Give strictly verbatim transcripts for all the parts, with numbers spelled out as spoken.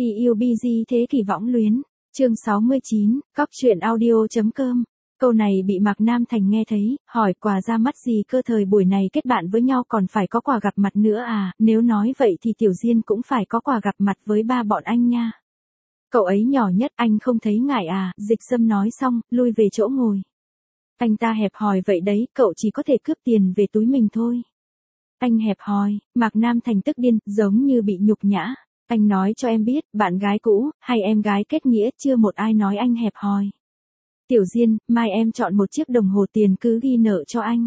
Thì yêu busy thế kỷ võng luyến. Chương sáu mươi chín, cóc truyện audio.com. Câu này bị Mạc Nam Thành nghe thấy, hỏi quà ra mắt gì cơ, thời buổi này kết bạn với nhau còn phải có quà gặp mặt nữa à, nếu nói vậy thì Tiểu Diên cũng phải có quà gặp mặt với ba bọn anh nha. Cậu ấy nhỏ nhất, anh không thấy ngại à, Dịch Sâm nói xong, lui về chỗ ngồi. Anh ta hẹp hòi vậy đấy, cậu chỉ có thể cướp tiền về túi mình thôi. Anh hẹp hòi, Mạc Nam Thành tức điên, giống như bị nhục nhã. Anh nói cho em biết, bạn gái cũ, hay em gái kết nghĩa, chưa một ai nói anh hẹp hòi. Tiểu Diên, mai em chọn một chiếc đồng hồ tiền cứ ghi nợ cho anh.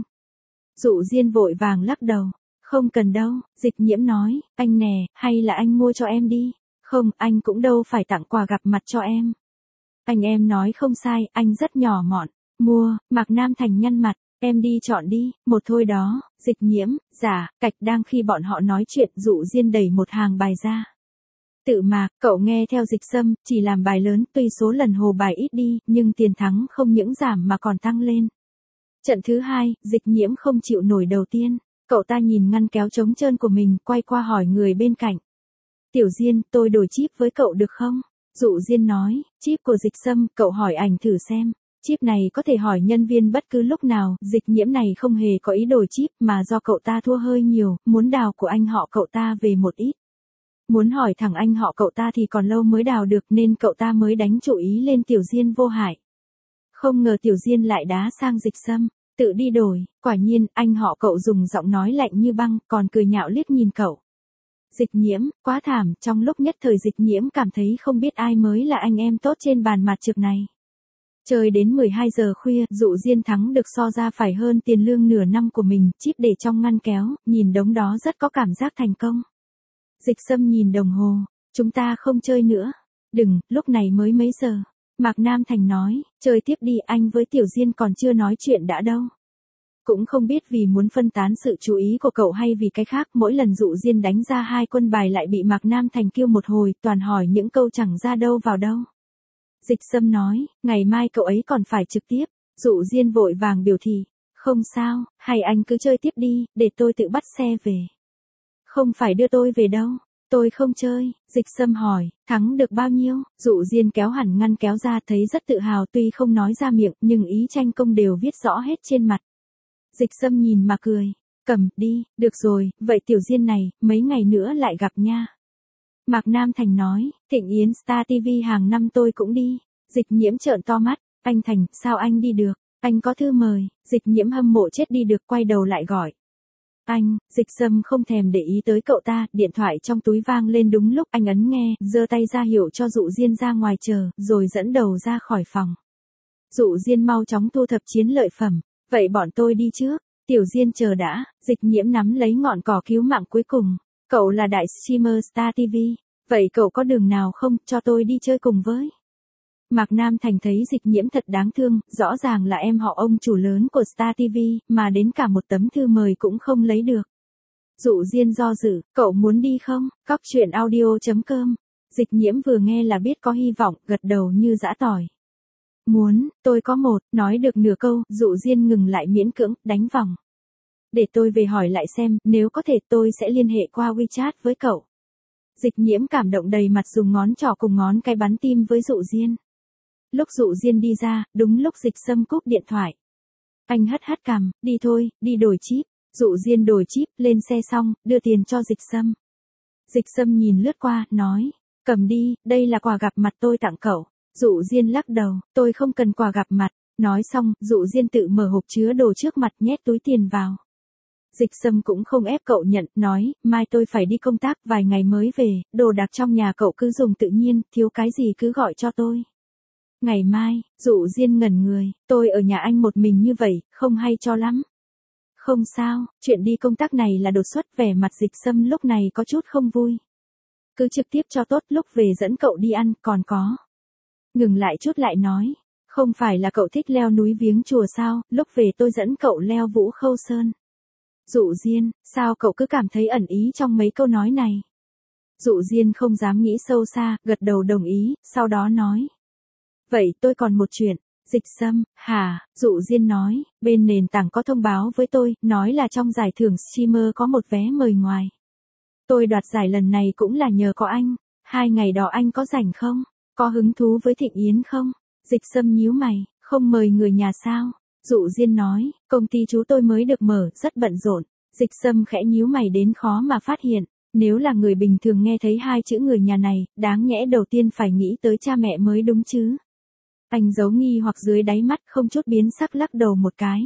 Dụ Diên vội vàng lắc đầu. Không cần đâu, Dịch Nhiễm nói, anh nè, hay là anh mua cho em đi. Không, anh cũng đâu phải tặng quà gặp mặt cho em. Anh em nói không sai, anh rất nhỏ mọn. Mua, Mạc Nam Thành nhăn mặt, em đi chọn đi, một thôi đó. Dịch Nhiễm, giả, cạch đang khi bọn họ nói chuyện, Dụ Diên đẩy một hàng bài ra. Tự Mạc, cậu nghe theo Dịch Sâm, chỉ làm bài lớn, tuy số lần hồ bài ít đi, nhưng tiền thắng không những giảm mà còn tăng lên. Trận thứ hai, Dịch Nhiễm không chịu nổi đầu tiên, cậu ta nhìn ngăn kéo trống trơn của mình, quay qua hỏi người bên cạnh. Tiểu Diên, tôi đổi chip với cậu được không? Dụ Diên nói, chip của Dịch Sâm, cậu hỏi ảnh thử xem. Chip này có thể hỏi nhân viên bất cứ lúc nào, Dịch Nhiễm này không hề có ý đổi chip mà do cậu ta thua hơi nhiều, muốn đào của anh họ cậu ta về một ít. Muốn hỏi thẳng anh họ cậu ta thì còn lâu mới đào được nên cậu ta mới đánh chủ ý lên Tiểu Diên vô hại. Không ngờ Tiểu Diên lại đá sang Dịch Sâm, tự đi đổi, quả nhiên anh họ cậu dùng giọng nói lạnh như băng còn cười nhạo liếc nhìn cậu. Dịch Nhiễm, quá thảm, trong lúc nhất thời Dịch Nhiễm cảm thấy không biết ai mới là anh em tốt trên bàn mặt trược này. Chơi đến mười hai giờ khuya, Dụ Diên thắng được so ra phải hơn tiền lương nửa năm của mình, chip để trong ngăn kéo, nhìn đống đó rất có cảm giác thành công. Dịch Sâm nhìn đồng hồ, chúng ta không chơi nữa. Đừng, lúc này mới mấy giờ. Mạc Nam Thành nói, chơi tiếp đi, anh với Tiểu Diên còn chưa nói chuyện đã đâu. Cũng không biết vì muốn phân tán sự chú ý của cậu hay vì cái khác, mỗi lần Dụ Diên đánh ra hai quân bài lại bị Mạc Nam Thành kêu một hồi, toàn hỏi những câu chẳng ra đâu vào đâu. Dịch Sâm nói, ngày mai cậu ấy còn phải trực tiếp. Dụ Diên vội vàng biểu thị, không sao, hay anh cứ chơi tiếp đi, để tôi tự bắt xe về. Không phải đưa tôi về đâu, tôi không chơi. Dịch Sâm hỏi, thắng được bao nhiêu? Dụ Diên kéo hẳn ngăn kéo ra, thấy rất tự hào, tuy không nói ra miệng nhưng ý tranh công đều viết rõ hết trên mặt. Dịch Sâm nhìn mà cười, cầm đi, được rồi, vậy Tiểu Diên này, mấy ngày nữa lại gặp nha. Mạc Nam Thành nói, Thịnh Yến Star ti vi hàng năm tôi cũng đi. Dịch Nhiễm trợn to mắt, anh Thành, sao anh đi được, anh có thư mời. Dịch Nhiễm hâm mộ chết đi được, quay đầu lại gọi. Anh, Dịch Sâm không thèm để ý tới cậu ta, điện thoại trong túi vang lên đúng lúc anh ấn nghe, giơ tay ra hiệu cho Dụ Diên ra ngoài chờ, rồi dẫn đầu ra khỏi phòng. Dụ Diên mau chóng thu thập chiến lợi phẩm, vậy bọn tôi đi trước. Tiểu Diên chờ đã. Dịch Nhiễm nắm lấy ngọn cỏ cứu mạng cuối cùng. Cậu là đại streamer Star ti vi, vậy cậu có đường nào không, cho tôi đi chơi cùng với. Mạc Nam Thành thấy Dịch Nhiễm thật đáng thương, rõ ràng là em họ ông chủ lớn của Star ti vi, mà đến cả một tấm thư mời cũng không lấy được. Dụ Diên do dự, cậu muốn đi không? Cóc truyện audio.com. Dịch Nhiễm vừa nghe là biết có hy vọng, gật đầu như giã tỏi. Muốn, tôi có một, nói được nửa câu, Dụ Diên ngừng lại miễn cưỡng, đánh vòng. Để tôi về hỏi lại xem, nếu có thể tôi sẽ liên hệ qua WeChat với cậu. Dịch Nhiễm cảm động đầy mặt, dùng ngón trỏ cùng ngón cái bắn tim với Dụ Diên. Lúc Dụ Diên đi ra, đúng lúc Dịch Sâm cúp điện thoại. Anh hất hất cằm, đi thôi, đi đổi chip. Dụ Diên đổi chip, lên xe xong, đưa tiền cho Dịch Sâm. Dịch Sâm nhìn lướt qua, nói, cầm đi, đây là quà gặp mặt tôi tặng cậu. Dụ Diên lắc đầu, tôi không cần quà gặp mặt. Nói xong, Dụ Diên tự mở hộp chứa đồ trước mặt, nhét túi tiền vào. Dịch Sâm cũng không ép cậu nhận, nói, mai tôi phải đi công tác, vài ngày mới về, đồ đạc trong nhà cậu cứ dùng tự nhiên, thiếu cái gì cứ gọi cho tôi. Ngày mai, Dụ Diên ngẩn người, tôi ở nhà anh một mình như vậy, không hay cho lắm. Không sao, chuyện đi công tác này là đột xuất, vẻ mặt Dịch Sâm lúc này có chút không vui. Cứ trực tiếp cho tốt, lúc về dẫn cậu đi ăn, còn có. Ngừng lại chút lại nói, không phải là cậu thích leo núi viếng chùa sao, lúc về tôi dẫn cậu leo Vũ Khâu Sơn. Dụ Diên, sao cậu cứ cảm thấy ẩn ý trong mấy câu nói này? Dụ Diên không dám nghĩ sâu xa, gật đầu đồng ý, sau đó nói. Vậy tôi còn một chuyện. Dịch Sâm, hả? Dụ Diên nói, bên nền tảng có thông báo với tôi, nói là trong giải thưởng streamer có một vé mời ngoài. Tôi đoạt giải lần này cũng là nhờ có anh. Hai ngày đó anh có rảnh không? Có hứng thú với Thịnh Yến không? Dịch Sâm nhíu mày, không mời người nhà sao? Dụ Diên nói, công ty chú tôi mới được mở, rất bận rộn. Dịch Sâm khẽ nhíu mày đến khó mà phát hiện. Nếu là người bình thường nghe thấy hai chữ người nhà này, đáng nhẽ đầu tiên phải nghĩ tới cha mẹ mới đúng chứ. Anh giấu nghi hoặc dưới đáy mắt không chút biến sắc lắc đầu một cái.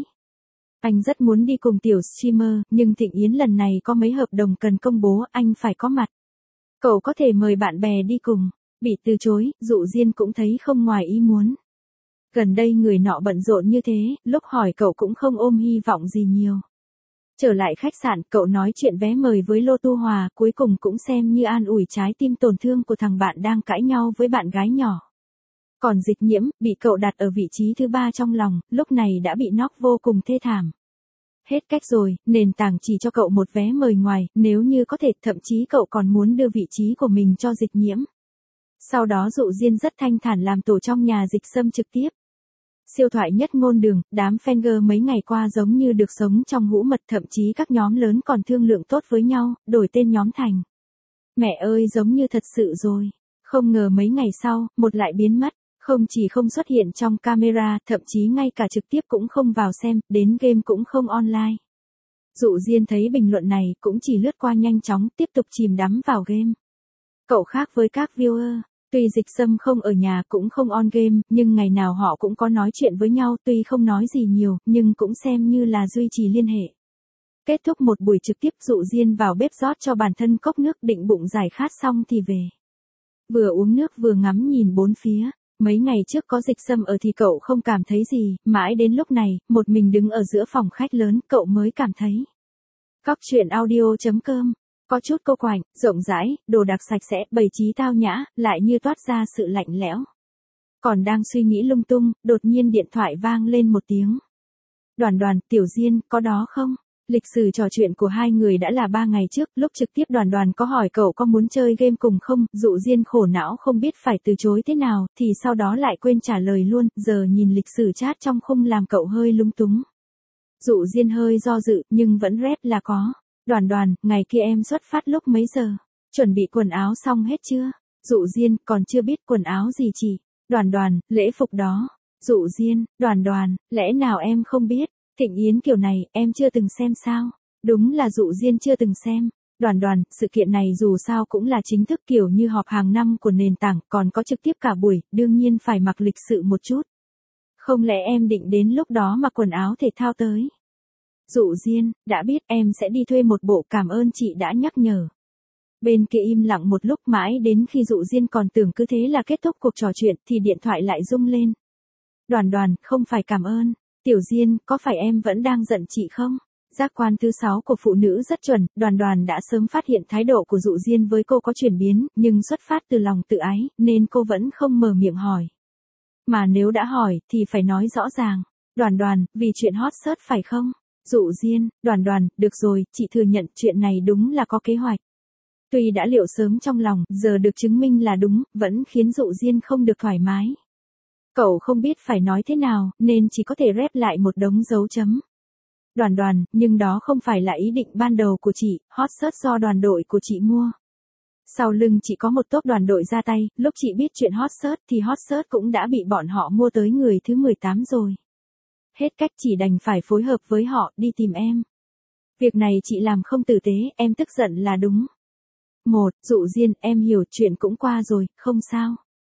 Anh rất muốn đi cùng tiểu streamer, nhưng Thịnh Yến lần này có mấy hợp đồng cần công bố, anh phải có mặt. Cậu có thể mời bạn bè đi cùng. Bị từ chối, Dụ Diên cũng thấy không ngoài ý muốn. Gần đây người nọ bận rộn như thế, lúc hỏi cậu cũng không ôm hy vọng gì nhiều. Trở lại khách sạn, cậu nói chuyện vé mời với Lô Tu Hòa, cuối cùng cũng xem như an ủi trái tim tổn thương của thằng bạn đang cãi nhau với bạn gái nhỏ. Còn Dịch Nhiễm, bị cậu đặt ở vị trí thứ ba trong lòng, lúc này đã bị knock vô cùng thê thảm. Hết cách rồi, nền tảng chỉ cho cậu một vé mời ngoài, nếu như có thể, thậm chí cậu còn muốn đưa vị trí của mình cho Dịch Nhiễm. Sau đó Dụ Diên rất thanh thản làm tổ trong nhà Dịch Sâm trực tiếp. Siêu thoại nhất ngôn đường, đám fanger mấy ngày qua giống như được sống trong hũ mật, thậm chí các nhóm lớn còn thương lượng tốt với nhau, đổi tên nhóm thành. Mẹ ơi, giống như thật sự rồi. Không ngờ mấy ngày sau, một lại biến mất, không chỉ không xuất hiện trong camera, thậm chí ngay cả trực tiếp cũng không vào xem, đến game cũng không online. Dụ Diên thấy bình luận này cũng chỉ lướt qua nhanh chóng, tiếp tục chìm đắm vào game. Cậu khác với các viewer. Tuy Dịch Sâm không ở nhà cũng không on game, nhưng ngày nào họ cũng có nói chuyện với nhau, tuy không nói gì nhiều, nhưng cũng xem như là duy trì liên hệ. Kết thúc một buổi trực tiếp, Dụ Diên vào bếp rót cho bản thân cốc nước định bụng giải khát xong thì về. Vừa uống nước vừa ngắm nhìn bốn phía. Mấy ngày trước có Dịch Sâm ở thì cậu không cảm thấy gì, mãi đến lúc này, một mình đứng ở giữa phòng khách lớn, cậu mới cảm thấy. Cóc truyện audio chấm com có chút cô quạnh, rộng rãi, đồ đạc sạch sẽ, bày trí tao nhã, lại như toát ra sự lạnh lẽo. Còn đang suy nghĩ lung tung, đột nhiên điện thoại vang lên một tiếng. Đoàn Đoàn, Tiểu Diên, có đó không? Lịch sử trò chuyện của hai người đã là ba ngày trước, lúc trực tiếp Đoàn Đoàn có hỏi cậu có muốn chơi game cùng không, Dụ Diên khổ não không biết phải từ chối thế nào, thì sau đó lại quên trả lời luôn, giờ nhìn lịch sử chat trong khung làm cậu hơi lung túng. Dụ Diên hơi do dự, nhưng vẫn rep là có. Đoàn Đoàn, ngày kia em xuất phát lúc mấy giờ? Chuẩn bị quần áo xong hết chưa? Dụ Diên, còn chưa biết quần áo gì chị. Đoàn Đoàn, lễ phục đó. Dụ Diên, Đoàn Đoàn, lẽ nào em không biết? Thịnh Yến kiểu này, em chưa từng xem sao? Đúng là Dụ Diên chưa từng xem. Đoàn Đoàn, sự kiện này dù sao cũng là chính thức kiểu như họp hàng năm của nền tảng, còn có trực tiếp cả buổi, đương nhiên phải mặc lịch sự một chút. Không lẽ em định đến lúc đó mặc quần áo thể thao tới? Dụ Diên, đã biết, em sẽ đi thuê một bộ, cảm ơn chị đã nhắc nhở. Bên kia im lặng một lúc, mãi đến khi Dụ Diên còn tưởng cứ thế là kết thúc cuộc trò chuyện thì điện thoại lại rung lên. Đoàn Đoàn, không phải cảm ơn. Tiểu Diên, có phải em vẫn đang giận chị không? Giác quan thứ sáu của phụ nữ rất chuẩn, Đoàn Đoàn đã sớm phát hiện thái độ của Dụ Diên với cô có chuyển biến, nhưng xuất phát từ lòng tự ái, nên cô vẫn không mở miệng hỏi. Mà nếu đã hỏi, thì phải nói rõ ràng. Đoàn Đoàn, vì chuyện hot search phải không? Dụ Diên, Đoàn Đoàn, được rồi, chị thừa nhận chuyện này đúng là có kế hoạch. Tuy đã liệu sớm trong lòng, giờ được chứng minh là đúng, vẫn khiến Dụ Diên không được thoải mái. Cậu không biết phải nói thế nào, nên chỉ có thể rep lại một đống dấu chấm. Đoàn Đoàn, nhưng đó không phải là ý định ban đầu của chị, hot search do đoàn đội của chị mua. Sau lưng chị có một tốp đoàn đội ra tay, lúc chị biết chuyện hot search thì hot search cũng đã bị bọn họ mua tới người thứ mười tám rồi. Hết cách chỉ đành phải phối hợp với họ, đi tìm em. Việc này chị làm không tử tế, em tức giận là đúng. Một, Dụ Diên, em hiểu, chuyện cũng qua rồi, không sao.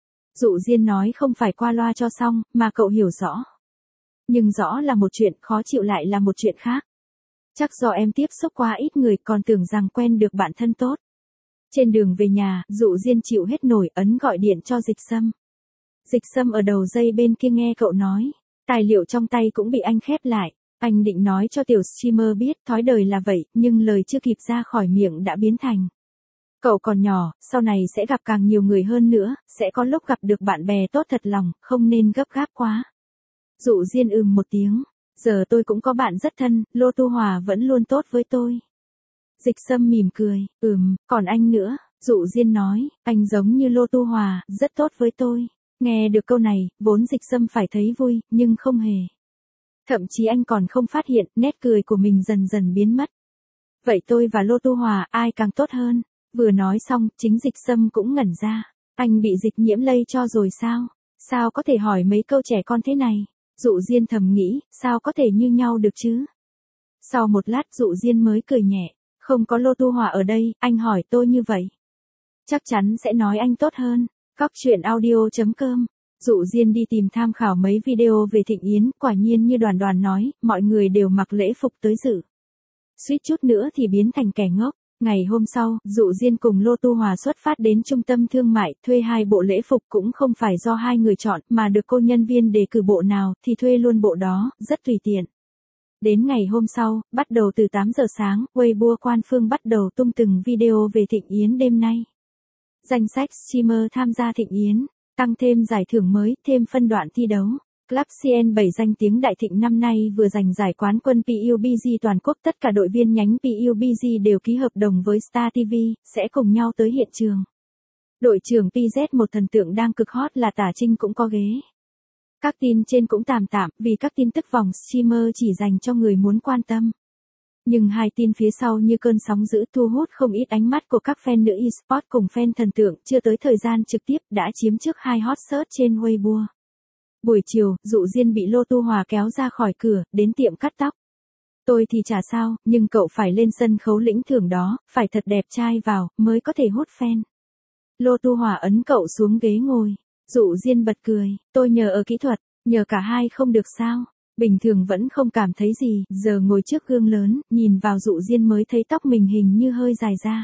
Dụ Diên nói không phải qua loa cho xong, mà cậu hiểu rõ. Nhưng rõ là một chuyện, khó chịu lại là một chuyện khác. Chắc do em tiếp xúc quá ít người, còn tưởng rằng quen được bạn thân tốt. Trên đường về nhà, Dụ Diên chịu hết nổi, ấn gọi điện cho Dịch Sâm. Dịch Sâm ở đầu dây bên kia nghe cậu nói. Tài liệu trong tay cũng bị anh khép lại. Anh định nói cho tiểu streamer biết thói đời là vậy, nhưng lời chưa kịp ra khỏi miệng đã biến thành. Cậu còn nhỏ, sau này sẽ gặp càng nhiều người hơn nữa, sẽ có lúc gặp được bạn bè tốt thật lòng, không nên gấp gáp quá. Dụ Diên ừm một tiếng. Giờ tôi cũng có bạn rất thân, Lô Tu Hòa vẫn luôn tốt với tôi. Dịch Sâm mỉm cười, ừm, còn anh nữa. Dụ Diên nói, anh giống như Lô Tu Hòa, rất tốt với tôi. Nghe được câu này, vốn Dịch Sâm phải thấy vui, nhưng không hề. Thậm chí anh còn không phát hiện, nét cười của mình dần dần biến mất. Vậy tôi và Lô Tu Hòa, ai càng tốt hơn? Vừa nói xong, chính Dịch Sâm cũng ngẩn ra. Anh bị dịch nhiễm lây cho rồi sao? Sao có thể hỏi mấy câu trẻ con thế này? Dụ Diên thầm nghĩ, sao có thể như nhau được chứ? Sau một lát Dụ Diên mới cười nhẹ. Không có Lô Tu Hòa ở đây, anh hỏi tôi như vậy. Chắc chắn sẽ nói anh tốt hơn. Cóc truyện audio chấm com. Dụ Diên đi tìm tham khảo mấy video về Thịnh Yến, quả nhiên như Đoàn Đoàn nói, mọi người đều mặc lễ phục tới dự. Suýt chút nữa thì biến thành kẻ ngốc. Ngày hôm sau, Dụ Diên cùng Lô Tu Hòa xuất phát đến trung tâm thương mại, thuê hai bộ lễ phục cũng không phải do hai người chọn, mà được cô nhân viên đề cử bộ nào, thì thuê luôn bộ đó, rất tùy tiện. Đến ngày hôm sau, bắt đầu từ tám giờ sáng, Weibo Quan Phương bắt đầu tung từng video về Thịnh Yến đêm nay. Danh sách streamer tham gia Thịnh Yến, tăng thêm giải thưởng mới, thêm phân đoạn thi đấu. Club xê en bảy danh tiếng đại thịnh năm nay vừa giành giải quán quân pê u bê giê toàn quốc, tất cả đội viên nhánh pê u bê giê đều ký hợp đồng với Star ti vi, sẽ cùng nhau tới hiện trường. Đội trưởng pê zét một thần tượng đang cực hot là Tả Trinh cũng có ghế. Các tin trên cũng tạm tạm, vì các tin tức vòng streamer chỉ dành cho người muốn quan tâm. Nhưng hai tin phía sau như cơn sóng dữ thu hút không ít ánh mắt của các fan nữ eSports cùng fan thần tượng, chưa tới thời gian trực tiếp đã chiếm trước hai hot search trên Weibo. Buổi chiều, Dụ Diên bị Lô Tu Hòa kéo ra khỏi cửa, đến tiệm cắt tóc. Tôi thì chả sao, nhưng cậu phải lên sân khấu lĩnh thưởng đó, phải thật đẹp trai vào, mới có thể hút fan. Lô Tu Hòa ấn cậu xuống ghế ngồi. Dụ Diên bật cười, tôi nhờ ở kỹ thuật, nhờ cả hai không được sao. Bình thường vẫn không cảm thấy gì, giờ ngồi trước gương lớn, nhìn vào Dụ Diên mới thấy tóc mình hình như hơi dài ra.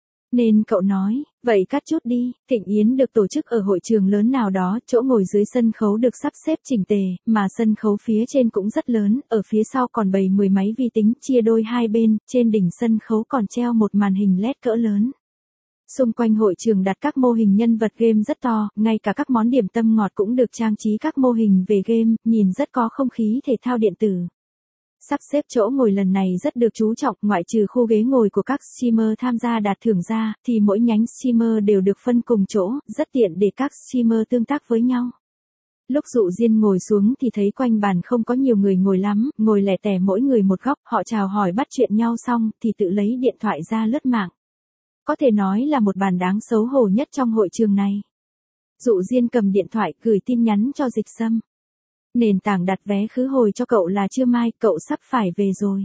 Nên cậu nói, vậy cắt chút đi. Thịnh Yến được tổ chức ở hội trường lớn nào đó, chỗ ngồi dưới sân khấu được sắp xếp chỉnh tề, mà sân khấu phía trên cũng rất lớn, ở phía sau còn bày mười máy vi tính chia đôi hai bên, trên đỉnh sân khấu còn treo một màn hình led cỡ lớn. Xung quanh hội trường đặt các mô hình nhân vật game rất to, ngay cả các món điểm tâm ngọt cũng được trang trí các mô hình về game, nhìn rất có không khí thể thao điện tử. Sắp xếp chỗ ngồi lần này rất được chú trọng, ngoại trừ khu ghế ngồi của các streamer tham gia đạt thưởng ra, thì mỗi nhánh streamer đều được phân cùng chỗ, rất tiện để các streamer tương tác với nhau. Lúc Dụ Diên ngồi xuống thì thấy quanh bàn không có nhiều người ngồi lắm, ngồi lẻ tẻ mỗi người một góc, họ chào hỏi bắt chuyện nhau xong thì tự lấy điện thoại ra lướt mạng. Có thể nói là một bàn đáng xấu hổ nhất trong hội trường này. Dụ Diên cầm điện thoại gửi tin nhắn cho Dịch Sâm. Nền tảng đặt vé khứ hồi cho cậu là trưa mai, cậu sắp phải về rồi.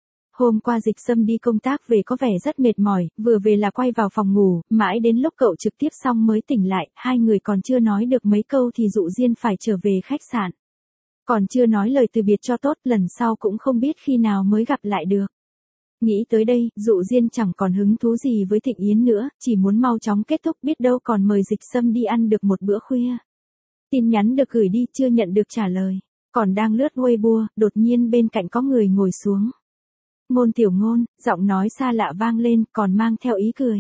Hôm qua Dịch Sâm đi công tác về có vẻ rất mệt mỏi, vừa về là quay vào phòng ngủ, mãi đến lúc cậu trực tiếp xong mới tỉnh lại, hai người còn chưa nói được mấy câu thì Dụ Diên phải trở về khách sạn. Còn chưa nói lời từ biệt cho tốt, lần sau cũng không biết khi nào mới gặp lại được. Nghĩ tới đây, Dụ Diên chẳng còn hứng thú gì với Thịnh Yến nữa, chỉ muốn mau chóng kết thúc, biết đâu còn mời Dịch Sâm đi ăn được một bữa khuya. Tin nhắn được gửi đi chưa nhận được trả lời, còn đang lướt Weibo, đột nhiên bên cạnh có người ngồi xuống. Ngôn Tiểu Ngôn, giọng nói xa lạ vang lên, còn mang theo ý cười.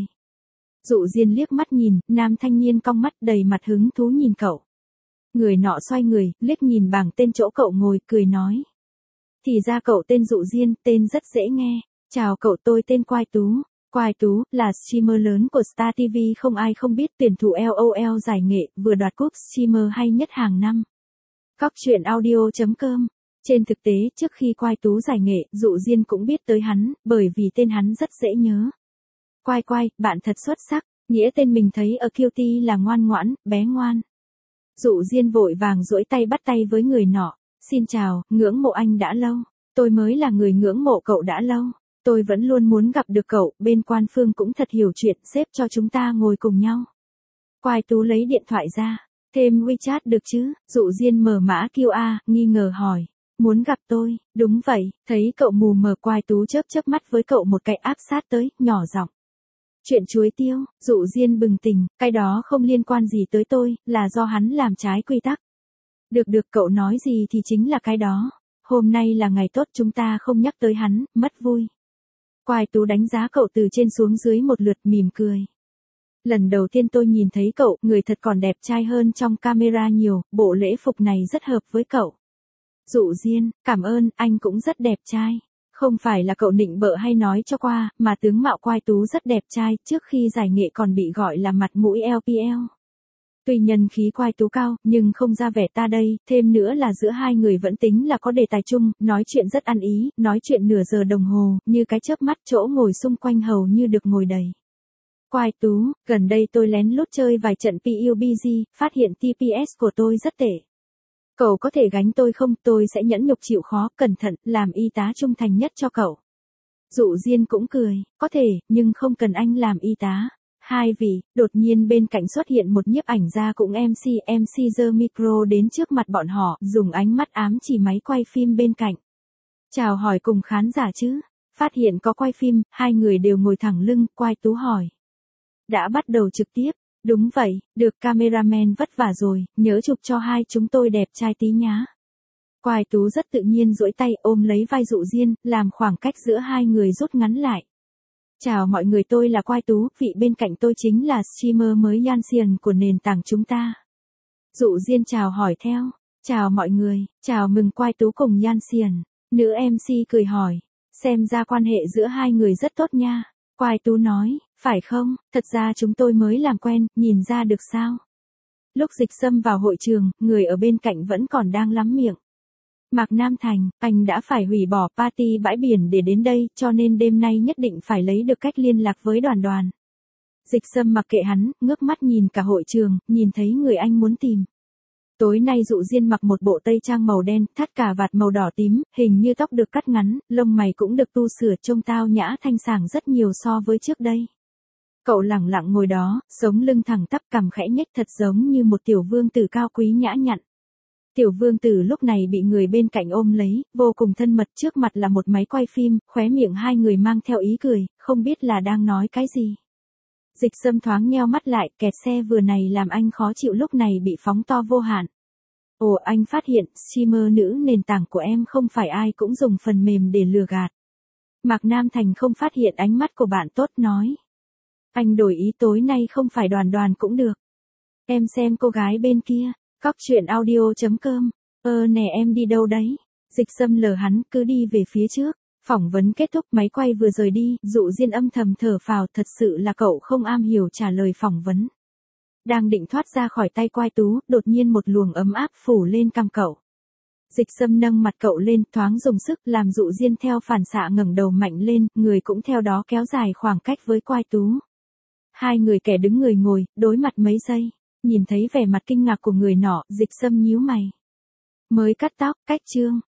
Dụ Diên liếc mắt nhìn, nam thanh niên cong mắt đầy mặt hứng thú nhìn cậu. Người nọ xoay người, liếc nhìn bảng tên chỗ cậu ngồi, cười nói. Thì ra cậu tên Dụ Diên, tên rất dễ nghe. Chào cậu, tôi tên Quai Tú. Quai Tú, là streamer lớn của Star ti vi không ai không biết, tuyển thủ LOL giải nghệ, vừa đoạt cúp streamer hay nhất hàng năm. Cóc truyện audio chấm com. Trên thực tế, trước khi Quai Tú giải nghệ, Dụ Diên cũng biết tới hắn, bởi vì tên hắn rất dễ nhớ. Quai Quai, bạn thật xuất sắc, nghĩa tên mình thấy ở Qt là ngoan ngoãn, bé ngoan. Dụ Diên vội vàng duỗi tay bắt tay với người nọ. Xin chào, ngưỡng mộ anh đã lâu. Tôi mới là người ngưỡng mộ cậu đã lâu. Tôi vẫn luôn muốn gặp được cậu, bên Quan Phương cũng thật hiểu chuyện, xếp cho chúng ta ngồi cùng nhau. Quai Tú lấy điện thoại ra, thêm WeChat được chứ? Dụ Diên mở mã quy rờ, nghi ngờ hỏi. Muốn gặp tôi, đúng vậy, thấy cậu mù mờ. Quai Tú chớp chớp mắt với cậu một cái, áp sát tới, nhỏ giọng. Chuyện chuối tiêu. Dụ Diên bừng tỉnh, cái đó không liên quan gì tới tôi, là do hắn làm trái quy tắc. Được được, cậu nói gì thì chính là cái đó. Hôm nay là ngày tốt, chúng ta không nhắc tới hắn, mất vui. Quai Tú đánh giá cậu từ trên xuống dưới một lượt, mỉm cười. Lần đầu tiên tôi nhìn thấy cậu, người thật còn đẹp trai hơn trong camera nhiều, bộ lễ phục này rất hợp với cậu. Dụ Diên, cảm ơn, anh cũng rất đẹp trai. Không phải là cậu nịnh bợ hay nói cho qua, mà tướng mạo Quai Tú rất đẹp trai, trước khi giải nghệ còn bị gọi là mặt mũi lờ pê lờ. Tuy nhân khí Quai Tú cao, nhưng không ra vẻ ta đây, thêm nữa là giữa hai người vẫn tính là có đề tài chung, nói chuyện rất ăn ý, nói chuyện nửa giờ đồng hồ, như cái chớp mắt, chỗ ngồi xung quanh hầu như được ngồi đầy. Quai Tú, gần đây tôi lén lút chơi vài trận pê u bê giê, phát hiện tê pê ét của tôi rất tệ. Cậu có thể gánh tôi không, tôi sẽ nhẫn nhục chịu khó, cẩn thận, làm y tá trung thành nhất cho cậu. Dụ Diên cũng cười, có thể, nhưng không cần anh làm y tá. Hai vị, đột nhiên bên cạnh xuất hiện một nhiếp ảnh gia cũng em xê, em xê giơ micro đến trước mặt bọn họ, dùng ánh mắt ám chỉ máy quay phim bên cạnh. Chào hỏi cùng khán giả chứ, phát hiện có quay phim, hai người đều ngồi thẳng lưng, Quai Tú hỏi. Đã bắt đầu trực tiếp, đúng vậy, được cameraman vất vả rồi, nhớ chụp cho hai chúng tôi đẹp trai tí nhá. Quai Tú rất tự nhiên duỗi tay ôm lấy vai Dụ Diên, làm khoảng cách giữa hai người rút ngắn lại. Chào mọi người, tôi là Quai Tú, vị bên cạnh tôi chính là streamer mới Yanxian của nền tảng chúng ta. Dụ Diên chào hỏi theo, chào mọi người, chào mừng Quai Tú cùng Yanxian. Nữ em xê cười hỏi, xem ra quan hệ giữa hai người rất tốt nha. Quai Tú nói, phải không, thật ra chúng tôi mới làm quen, nhìn ra được sao. Lúc Dịch Sâm vào hội trường, người ở bên cạnh vẫn còn đang lắm miệng. Mạc Nam Thành, anh đã phải hủy bỏ party bãi biển để đến đây, cho nên đêm nay nhất định phải lấy được cách liên lạc với Đoàn Đoàn. Dịch Sâm mặc kệ hắn, ngước mắt nhìn cả hội trường, nhìn thấy người anh muốn tìm. Tối nay Dụ Diên mặc một bộ tây trang màu đen, thắt cà vạt màu đỏ tím, hình như tóc được cắt ngắn, lông mày cũng được tu sửa trông tao nhã thanh sảng rất nhiều so với trước đây. Cậu lẳng lặng ngồi đó, sống lưng thẳng tắp, cằm khẽ nhếch, thật giống như một tiểu vương tử cao quý nhã nhặn. Tiểu vương tử lúc này bị người bên cạnh ôm lấy, vô cùng thân mật, trước mặt là một máy quay phim, khóe miệng hai người mang theo ý cười, không biết là đang nói cái gì. Dịch Sâm thoáng nheo mắt lại, kẹt xe vừa này làm anh khó chịu, lúc này bị phóng to vô hạn. Ồ, anh phát hiện, streamer nữ nền tảng của em không phải ai cũng dùng phần mềm để lừa gạt. Mạc Nam Thành không phát hiện ánh mắt của bạn tốt, nói. Anh đổi ý, tối nay không phải Đoàn Đoàn cũng được. Em xem cô gái bên kia, cóc truyện audio chấm com, ơ nè em đi đâu đấy? Dịch Sâm lờ hắn, cứ đi về phía trước. Phỏng vấn kết thúc, máy quay vừa rời đi, Dụ Diên âm thầm thở phào, thật sự là cậu không am hiểu trả lời phỏng vấn. Đang định thoát ra khỏi tay Quai Tú, đột nhiên một luồng ấm áp phủ lên cằm cậu. Dịch Sâm nâng mặt cậu lên, thoáng dùng sức, làm Dụ Diên theo phản xạ ngẩng đầu mạnh lên, người cũng theo đó kéo dài khoảng cách với Quai Tú. Hai người kẻ đứng người ngồi, đối mặt mấy giây, nhìn thấy vẻ mặt kinh ngạc của người nọ, Dịch Sâm nhíu mày. Mới cắt tóc, cách chương.